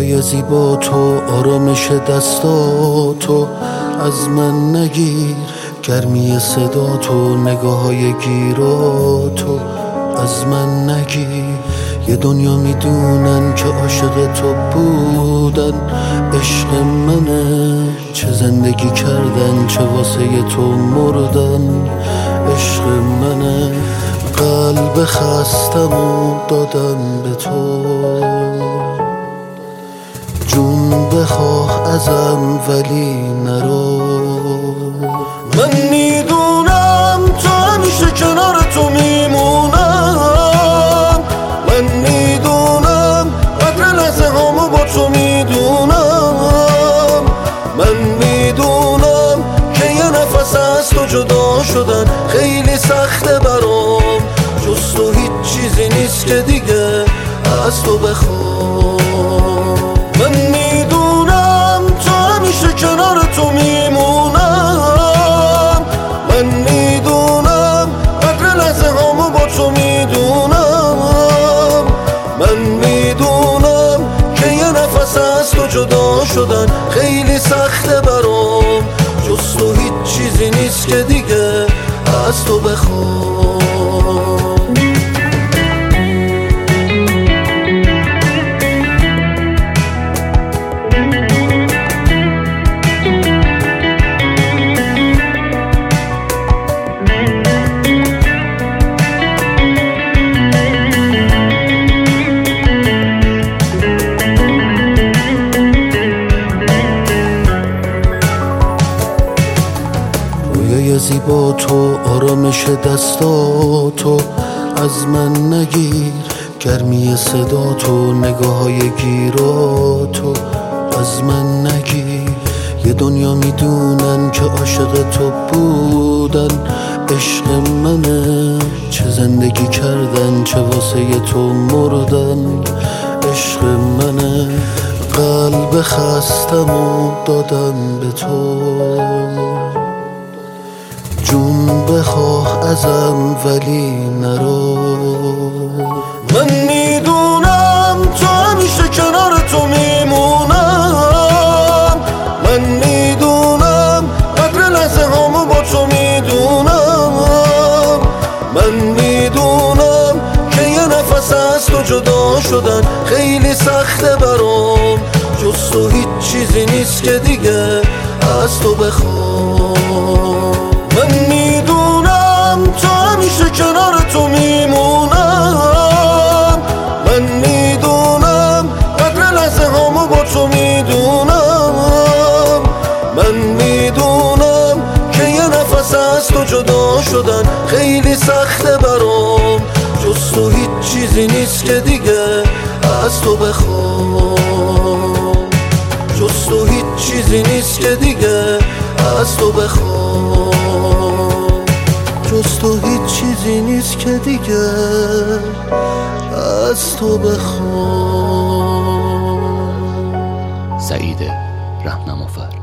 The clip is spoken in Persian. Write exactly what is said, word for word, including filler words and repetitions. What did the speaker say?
رویای زیبا تو، آرامش دستاتو از من نگیر، گرمی صدا تو، نگاه‌های گیراتو از من نگیر. یه دنیا میدونن که عاشق تو بودن عشق منه، چه زندگی کردن چه واسه تو مردن عشق منه. قلب خستمو دادم به تو، جون بخواه ازم ولی نرو. من میدونم تو همیشه کنار تو میمونم، من میدونم قدر لحظه هامو با تو میدونم، من میدونم که یه نفس از تو جدا شدن خیلی سخته برام، جز تو هیچ چیزی نیست که دیگه از تو بخوام. من میدونم تو همیشه کنار تو میمونم، من میدونم قدر لحظه هامو با تو میدونم، من میدونم که یه نفس از تو جدا شدن خیلی سخته برام، جز تو هیچ چیزی نیست که دیگه از تو بخوام. رویای زیبا تو، آرامش دستاتو از من نگیر، گرمی صدا تو، نگاه‌های گیراتو از من نگیر. یه دنیا میدونن که عاشق تو بودن عشق منه، چه زندگی کردن چه واسه تو مردن عشق منه. قلب خستمو دادم به تو، جون بخواه ازم ولی نرو. من میدونم تو همیشه کنار تو میمونم، من میدونم قدر لحظه هامو با تو میدونم، من میدونم که یه نفس از تو جدا شدن خیلی سخته برام، جز تو هیچ چیزی نیست که دیگه از تو بخوام. من میدونم تو همیشه کنار تو میمونم، من میدونم قدر لحظه هامو با تو میدونم، من میدونم که یه نفس از تو جدا شدن خیلی سخته برام، جز تو هیچ چیزی نیست که دیگه از تو بخوام، جز تو هیچ چیزی نیست که دیگه از تو بخوام، جز تو هیچ چیزی نیست که دیگه از تو بخوام. سعید رهنمافر.